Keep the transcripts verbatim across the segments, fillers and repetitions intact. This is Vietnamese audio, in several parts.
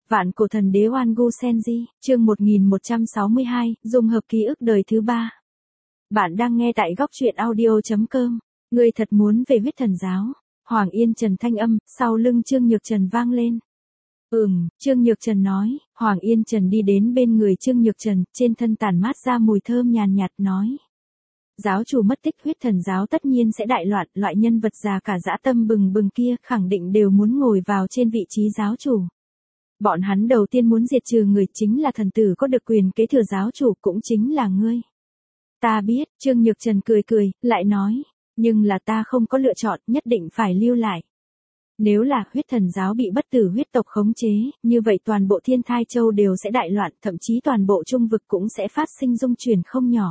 Vạn cổ thần đế Oan Gu Senji, chương một nghìn một trăm sáu mươi hai, dung hợp ký ức đời thứ ba. Bạn đang nghe tại góc truyện audio chấm com. Ngươi thật muốn về huyết thần giáo. Hoàng Yên Trần thanh âm, sau lưng Trương Nhược Trần vang lên. Ừm, Trương Nhược Trần nói. Hoàng Yên Trần đi đến bên người Trương Nhược Trần, trên thân tản mát ra mùi thơm nhàn nhạt nói. Giáo chủ mất tích, huyết thần giáo tất nhiên sẽ đại loạn, loại nhân vật già cả dã tâm bừng bừng kia khẳng định đều muốn ngồi vào trên vị trí giáo chủ. Bọn hắn đầu tiên muốn diệt trừ người chính là thần tử có được quyền kế thừa giáo chủ, cũng chính là ngươi. Ta biết, Trương Nhược Trần cười cười, lại nói, nhưng là ta không có lựa chọn, nhất định phải lưu lại. Nếu là huyết thần giáo bị bất tử huyết tộc khống chế, như vậy toàn bộ Thiên Thai Châu đều sẽ đại loạn, thậm chí toàn bộ trung vực cũng sẽ phát sinh dung chuyển không nhỏ.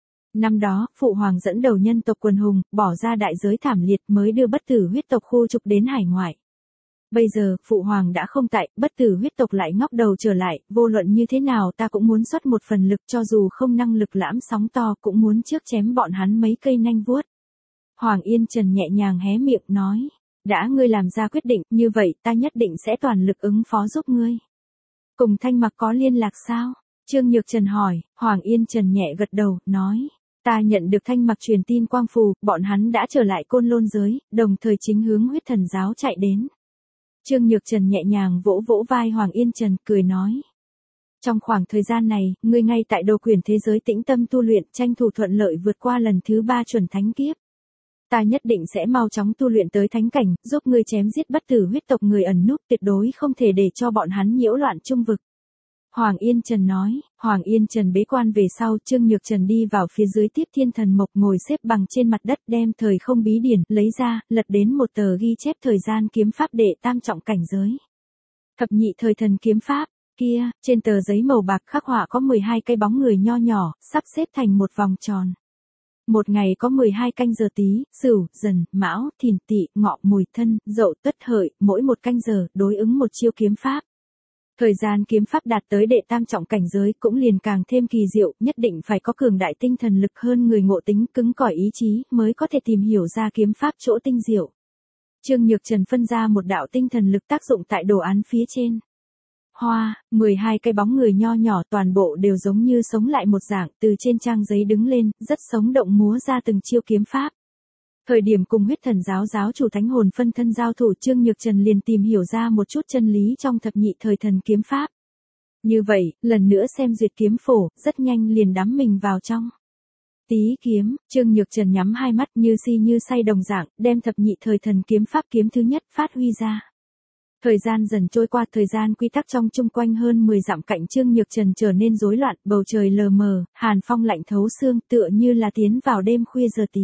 Năm đó, Phụ Hoàng dẫn đầu nhân tộc quần hùng, bỏ ra đại giới thảm liệt mới đưa bất tử huyết tộc khu trục đến hải ngoại. Bây giờ, Phụ Hoàng đã không tại, bất tử huyết tộc lại ngóc đầu trở lại, vô luận như thế nào ta cũng muốn xuất một phần lực, cho dù không năng lực lãm sóng to cũng muốn trước chém bọn hắn mấy cây nanh vuốt. Hoàng Yên Trần nhẹ nhàng hé miệng nói, đã ngươi làm ra quyết định, như vậy ta nhất định sẽ toàn lực ứng phó giúp ngươi. Cùng Thanh Mặc có liên lạc sao? Trương Nhược Trần hỏi. Hoàng Yên Trần nhẹ gật đầu, nói, ta nhận được Thanh Mặc truyền tin quang phù, bọn hắn đã trở lại Côn Lôn giới, đồng thời chính hướng huyết thần giáo chạy đến. Trương Nhược Trần nhẹ nhàng vỗ vỗ vai Hoàng Yên Trần, cười nói. Trong khoảng thời gian này, ngươi ngay tại đồ quyền thế giới tĩnh tâm tu luyện, tranh thủ thuận lợi vượt qua lần thứ ba chuẩn thánh kiếp. Ta nhất định sẽ mau chóng tu luyện tới thánh cảnh, giúp ngươi chém giết bất tử huyết tộc người ẩn núp, tuyệt đối không thể để cho bọn hắn nhiễu loạn trung vực. Hoàng Yên Trần nói. Hoàng Yên Trần bế quan về sau, Trương Nhược Trần đi vào phía dưới Tiếp Thiên Thần Mộc, ngồi xếp bằng trên mặt đất, đem thời không bí điển lấy ra, lật đến một tờ ghi chép thời gian kiếm pháp đệ tam trọng cảnh giới. Thập nhị thời thần kiếm pháp, kia, trên tờ giấy màu bạc khắc họa có mười hai cây bóng người nho nhỏ, sắp xếp thành một vòng tròn. Một ngày có mười hai canh giờ Tý, Sửu, Dần, Mão, Thìn, Tỵ, Ngọ, Mùi, Thân, Dậu, Tuất, Hợi, mỗi một canh giờ đối ứng một chiêu kiếm pháp. Thời gian kiếm pháp đạt tới đệ tam trọng cảnh giới cũng liền càng thêm kỳ diệu, nhất định phải có cường đại tinh thần lực hơn người, ngộ tính cứng cỏi ý chí mới có thể tìm hiểu ra kiếm pháp chỗ tinh diệu. Trương Nhược Trần phân ra một đạo tinh thần lực tác dụng tại đồ án phía trên. Hoa, mười hai cái bóng người nho nhỏ toàn bộ đều giống như sống lại một dạng, từ trên trang giấy đứng lên, rất sống động múa ra từng chiêu kiếm pháp. Thời điểm cùng huyết thần giáo giáo chủ thánh hồn phân thân giao thủ, Trương Nhược Trần liền tìm hiểu ra một chút chân lý trong thập nhị thời thần kiếm pháp. Như vậy, lần nữa xem duyệt kiếm phổ, rất nhanh liền đắm mình vào trong. Tý kiếm, Trương Nhược Trần nhắm hai mắt như si như say đồng dạng, đem thập nhị thời thần kiếm pháp kiếm thứ nhất phát huy ra. Thời gian dần trôi qua, thời gian quy tắc trong chung quanh hơn mười dặm cạnh Trương Nhược Trần trở nên rối loạn, bầu trời lờ mờ, hàn phong lạnh thấu xương, tựa như là tiến vào đêm khuya giờ tí.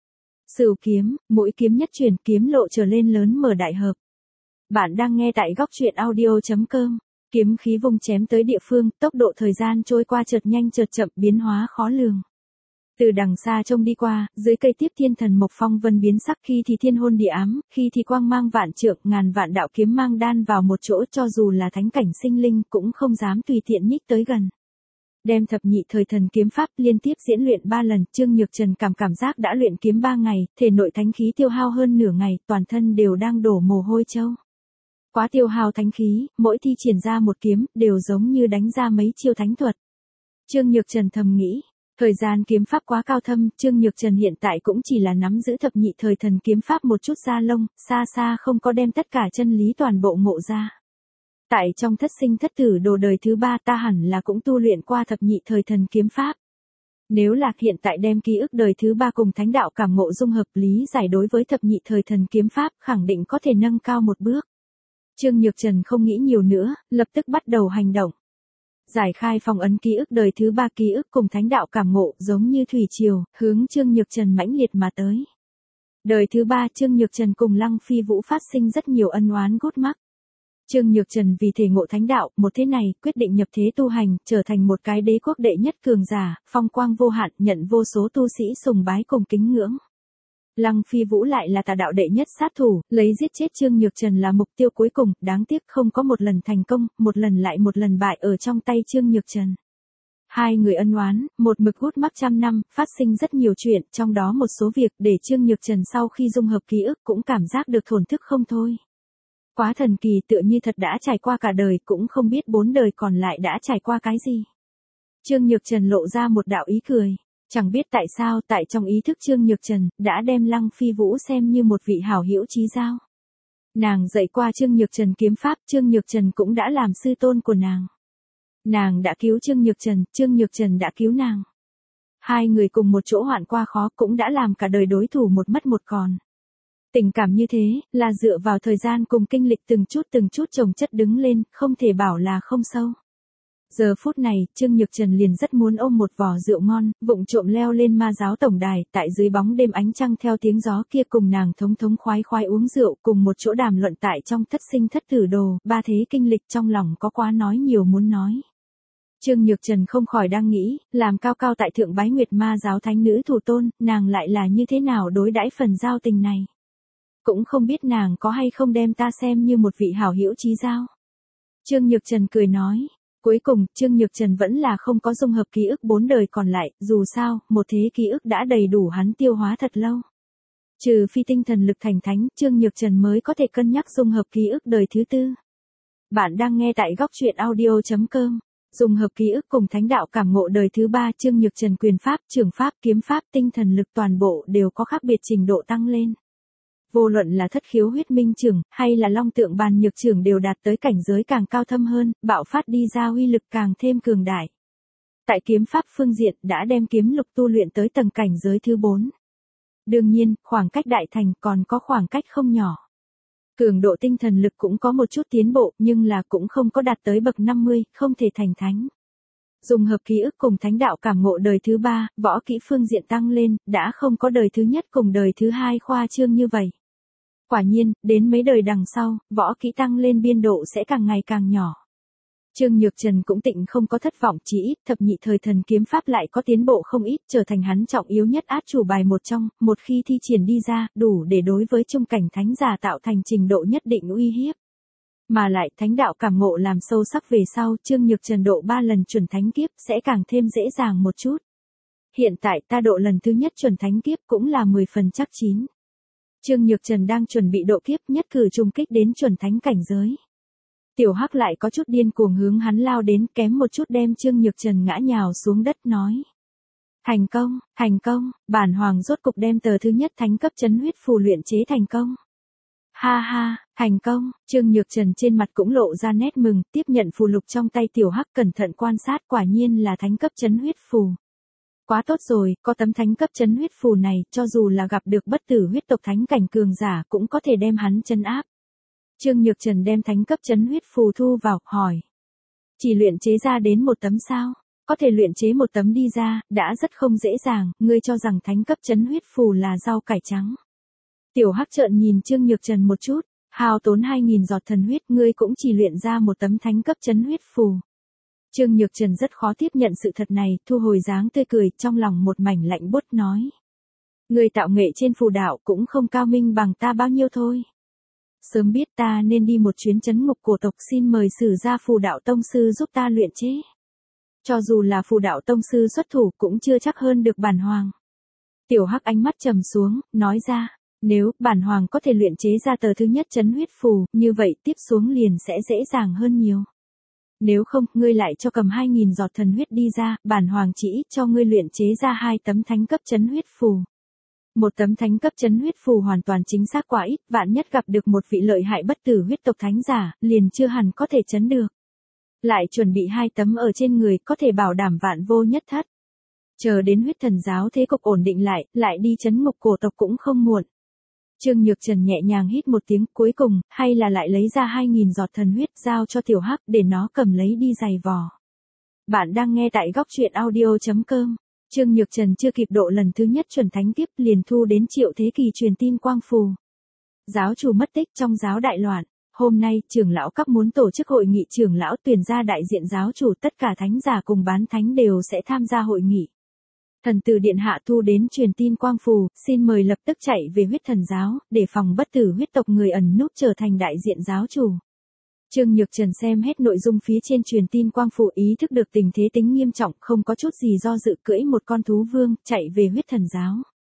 Sửu kiếm, mũi kiếm nhất chuyển, kiếm lộ trở lên lớn mở đại hợp. Bạn đang nghe tại góc truyện audio chấm com. Kiếm khí vung chém tới địa phương, tốc độ thời gian trôi qua chợt nhanh chợt chậm, biến hóa khó lường. Từ đằng xa trông đi qua, dưới cây Tiếp Thiên Thần Mộc phong vân biến sắc, khi thì thiên hôn địa ám, khi thì quang mang vạn trượng, ngàn vạn đạo kiếm mang đan vào một chỗ, cho dù là thánh cảnh sinh linh cũng không dám tùy tiện nhích tới gần. Đem thập nhị thời thần kiếm pháp liên tiếp diễn luyện ba lần, Trương Nhược Trần cảm cảm giác đã luyện kiếm ba ngày, thể nội thánh khí tiêu hao hơn nửa ngày, toàn thân đều đang đổ mồ hôi châu. Quá tiêu hao thánh khí, mỗi thi triển ra một kiếm, đều giống như đánh ra mấy chiêu thánh thuật. Trương Nhược Trần thầm nghĩ, thời gian kiếm pháp quá cao thâm, Trương Nhược Trần hiện tại cũng chỉ là nắm giữ thập nhị thời thần kiếm pháp một chút da lông, xa xa không có đem tất cả chân lý toàn bộ ngộ ra. Tại trong thất sinh thất tử đồ đời thứ ba ta hẳn là cũng tu luyện qua thập nhị thời thần kiếm pháp. Nếu là hiện tại đem ký ức đời thứ ba cùng thánh đạo cảm ngộ dung hợp, lý giải đối với thập nhị thời thần kiếm pháp khẳng định có thể nâng cao một bước. Trương Nhược Trần không nghĩ nhiều nữa, lập tức bắt đầu hành động. Giải khai phong ấn ký ức đời thứ ba, ký ức cùng thánh đạo cảm ngộ giống như thủy triều, hướng Trương Nhược Trần mãnh liệt mà tới. Đời thứ ba, Trương Nhược Trần cùng Lăng Phi Vũ phát sinh rất nhiều ân oán gút mắc. Trương Nhược Trần vì thể ngộ thánh đạo, một thế này, quyết định nhập thế tu hành, trở thành một cái đế quốc đệ nhất cường giả, phong quang vô hạn, nhận vô số tu sĩ sùng bái cùng kính ngưỡng. Lăng Phi Vũ lại là tà đạo đệ nhất sát thủ, lấy giết chết Trương Nhược Trần là mục tiêu cuối cùng, đáng tiếc không có một lần thành công, một lần lại một lần bại ở trong tay Trương Nhược Trần. Hai người ân oán, một mực hút mắc trăm năm, phát sinh rất nhiều chuyện, trong đó một số việc để Trương Nhược Trần sau khi dung hợp ký ức cũng cảm giác được thổn thức không thôi. Quá thần kỳ, tựa như thật đã trải qua cả đời, cũng không biết bốn đời còn lại đã trải qua cái gì. Trương Nhược Trần lộ ra một đạo ý cười. Chẳng biết tại sao, tại trong ý thức Trương Nhược Trần, đã đem Lăng Phi Vũ xem như một vị hảo hữu chí giao. Nàng dạy qua Trương Nhược Trần kiếm pháp, Trương Nhược Trần cũng đã làm sư tôn của nàng. Nàng đã cứu Trương Nhược Trần, Trương Nhược Trần đã cứu nàng. Hai người cùng một chỗ hoạn qua khó, cũng đã làm cả đời đối thủ một mất một còn. Tình cảm như thế, là dựa vào thời gian cùng kinh lịch từng chút từng chút chồng chất đứng lên, không thể bảo là không sâu. Giờ phút này, Trương Nhược Trần liền rất muốn ôm một vò rượu ngon, vụng trộm leo lên ma giáo tổng đài, tại dưới bóng đêm ánh trăng theo tiếng gió kia cùng nàng thống thống khoái khoái uống rượu, cùng một chỗ đàm luận tại trong thất sinh thất tử đồ, ba thế kinh lịch trong lòng có quá nói nhiều muốn nói. Trương Nhược Trần không khỏi đang nghĩ, làm cao cao tại thượng bái nguyệt ma giáo thánh nữ thủ tôn, nàng lại là như thế nào đối đãi phần giao tình này. Cũng không biết nàng có hay không đem ta xem như một vị hảo hữu chí giao. Trương Nhược Trần cười nói. Cuối cùng, Trương Nhược Trần vẫn là không có dung hợp ký ức bốn đời còn lại, dù sao, một thế ký ức đã đầy đủ hắn tiêu hóa thật lâu. Trừ phi tinh thần lực thành thánh, Trương Nhược Trần mới có thể cân nhắc dung hợp ký ức đời thứ tư. Bạn đang nghe tại góc truyện audio chấm com. Dung hợp ký ức cùng thánh đạo cảm ngộ đời thứ ba, Trương Nhược Trần quyền pháp, trường pháp, kiếm pháp, tinh thần lực toàn bộ đều có khác biệt trình độ tăng lên. Vô luận là thất khiếu huyết minh trưởng, hay là long tượng bàn nhược trưởng đều đạt tới cảnh giới càng cao thâm hơn, bạo phát đi ra uy lực càng thêm cường đại. Tại kiếm pháp phương diện đã đem kiếm lục tu luyện tới tầng cảnh giới thứ bốn. Đương nhiên, khoảng cách đại thành còn có khoảng cách không nhỏ. Cường độ tinh thần lực cũng có một chút tiến bộ, nhưng là cũng không có đạt tới bậc năm mươi, không thể thành thánh. Dùng hợp ký ức cùng thánh đạo cảm ngộ đời thứ ba, võ kỹ phương diện tăng lên, đã không có đời thứ nhất cùng đời thứ hai khoa trương như vậy. Quả nhiên, đến mấy đời đằng sau, võ kỹ tăng lên biên độ sẽ càng ngày càng nhỏ. Trương Nhược Trần cũng tịnh không có thất vọng, chỉ ít thập nhị thời thần kiếm pháp lại có tiến bộ không ít, trở thành hắn trọng yếu nhất át chủ bài một trong, một khi thi triển đi ra, đủ để đối với trung cảnh thánh giả tạo thành trình độ nhất định uy hiếp. Mà lại thánh đạo cảm ngộ làm sâu sắc về sau, Trương Nhược Trần độ ba lần chuẩn thánh kiếp sẽ càng thêm dễ dàng một chút. Hiện tại ta độ lần thứ nhất chuẩn thánh kiếp cũng là mười phần chắc chín. Trương Nhược Trần đang chuẩn bị độ kiếp nhất cử trùng kích đến chuẩn thánh cảnh giới. Tiểu Hắc lại có chút điên cuồng hướng hắn lao đến, kém một chút đem Trương Nhược Trần ngã nhào xuống đất nói. Thành công, thành công, bản hoàng rốt cục đem tờ thứ nhất thánh cấp chấn huyết phù luyện chế thành công. Ha ha, thành công, Trương Nhược Trần trên mặt cũng lộ ra nét mừng, tiếp nhận phù lục trong tay Tiểu Hắc cẩn thận quan sát, quả nhiên là thánh cấp chấn huyết phù. Quá tốt rồi, có tấm thánh cấp chấn huyết phù này, cho dù là gặp được bất tử huyết tộc thánh cảnh cường giả cũng có thể đem hắn chấn áp. Trương Nhược Trần đem thánh cấp chấn huyết phù thu vào, hỏi. Chỉ luyện chế ra đến một tấm sao? Có thể luyện chế một tấm đi ra, đã rất không dễ dàng, ngươi cho rằng thánh cấp chấn huyết phù là rau cải trắng. Tiểu Hắc trợn nhìn Trương Nhược Trần một chút, hao tốn hai nghìn giọt thần huyết, ngươi cũng chỉ luyện ra một tấm thánh cấp chấn huyết phù. Trương Nhược Trần rất khó tiếp nhận sự thật này, thu hồi dáng tươi cười, trong lòng một mảnh lạnh buốt nói. Người tạo nghệ trên phù đạo cũng không cao minh bằng ta bao nhiêu thôi. Sớm biết ta nên đi một chuyến trấn ngục cổ tộc, xin mời sử gia phù đạo tông sư giúp ta luyện chế. Cho dù là phù đạo tông sư xuất thủ cũng chưa chắc hơn được bản hoàng. Tiểu Hắc ánh mắt trầm xuống, nói ra, nếu bản hoàng có thể luyện chế ra tờ thứ nhất chấn huyết phù, như vậy tiếp xuống liền sẽ dễ dàng hơn nhiều. Nếu không, ngươi lại cho cầm hai nghìn giọt thần huyết đi ra, bản hoàng chỉ cho ngươi luyện chế ra hai tấm thánh cấp chấn huyết phù. Một tấm thánh cấp chấn huyết phù hoàn toàn chính xác quá ít, vạn nhất gặp được một vị lợi hại bất tử huyết tộc thánh giả, liền chưa hẳn có thể chấn được. Lại chuẩn bị hai tấm ở trên người, có thể bảo đảm vạn vô nhất thất. Chờ đến huyết thần giáo thế cục ổn định lại, lại đi trấn ngục cổ tộc cũng không muộn. Trương Nhược Trần nhẹ nhàng hít một tiếng, cuối cùng, hay là lại lấy ra hai nghìn giọt thần huyết giao cho Tiểu Hắc để nó cầm lấy đi giày vò. Bạn đang nghe tại góc truyện audio chấm com. Trương Nhược Trần chưa kịp độ lần thứ nhất chuẩn thánh kiếp liền thu đến Triệu Thế Kỳ truyền tin quang phù. Giáo chủ mất tích trong giáo đại loạn. Hôm nay, trưởng lão các muốn tổ chức hội nghị trưởng lão tuyển ra đại diện giáo chủ, tất cả thánh giả cùng bán thánh đều sẽ tham gia hội nghị. Thần tử điện hạ thu đến truyền tin quang phù, xin mời lập tức chạy về huyết thần giáo, để phòng bất tử huyết tộc người ẩn núp trở thành đại diện giáo chủ. Trương Nhược Trần xem hết nội dung phía trên truyền tin quang phù, ý thức được tình thế tính nghiêm trọng, không có chút gì do dự, cưỡi một con thú vương, chạy về huyết thần giáo.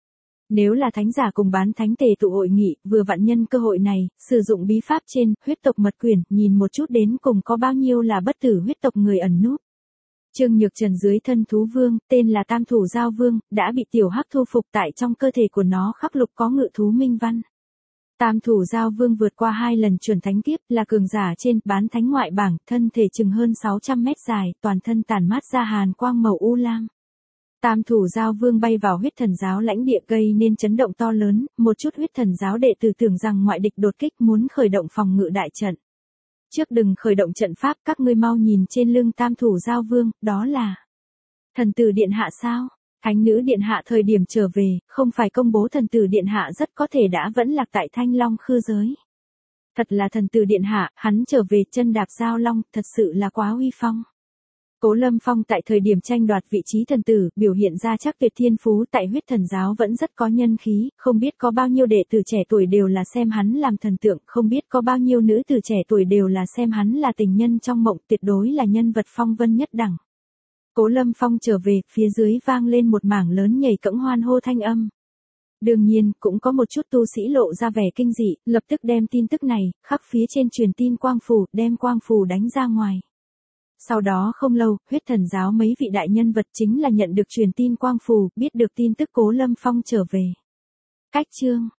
Nếu là thánh giả cùng bán thánh tề tụ hội nghị, vừa vặn nhân cơ hội này, sử dụng bí pháp trên, huyết tộc mật quyển, nhìn một chút đến cùng có bao nhiêu là bất tử huyết tộc người ẩn núp. Trương Nhược Trần dưới thân thú vương, tên là Tam Thủ Giao Vương, đã bị tiểu hắc thu phục tại trong cơ thể của nó khắc lục có ngự thú minh văn. Tam Thủ Giao Vương vượt qua hai lần chuẩn thánh kiếp, là cường giả trên bán thánh ngoại bảng, thân thể chừng hơn sáu trăm mét dài, toàn thân tản mát ra hàn quang màu u lam. Tam Thủ Giao Vương bay vào huyết thần giáo lãnh địa gây nên chấn động to lớn, một chút huyết thần giáo đệ tử tưởng rằng ngoại địch đột kích muốn khởi động phòng ngự đại trận. Trước đừng khởi động trận pháp, các ngươi mau nhìn trên lưng Tam Thủ Giao Vương, đó là thần tử điện hạ sao? Thánh nữ điện hạ thời điểm trở về, không phải công bố thần tử điện hạ rất có thể đã vẫn lạc tại Thanh Long khư giới. Thật là thần tử điện hạ, hắn trở về chân đạp giao long, thật sự là quá uy phong. Cố Lâm Phong tại thời điểm tranh đoạt vị trí thần tử, biểu hiện ra chắc tuyệt thiên phú tại huyết thần giáo vẫn rất có nhân khí, không biết có bao nhiêu đệ tử trẻ tuổi đều là xem hắn làm thần tượng, không biết có bao nhiêu nữ tử trẻ tuổi đều là xem hắn là tình nhân trong mộng, tuyệt đối là nhân vật phong vân nhất đẳng. Cố Lâm Phong trở về, phía dưới vang lên một mảng lớn nhảy cẫng hoan hô thanh âm. Đương nhiên, cũng có một chút tu sĩ lộ ra vẻ kinh dị, lập tức đem tin tức này, khắc phía trên truyền tin quang phù, đem quang phù đánh ra ngoài. Sau đó không lâu, huyết thần giáo mấy vị đại nhân vật chính là nhận được truyền tin quang phù, biết được tin tức Cố Lâm Phong trở về. Cách chương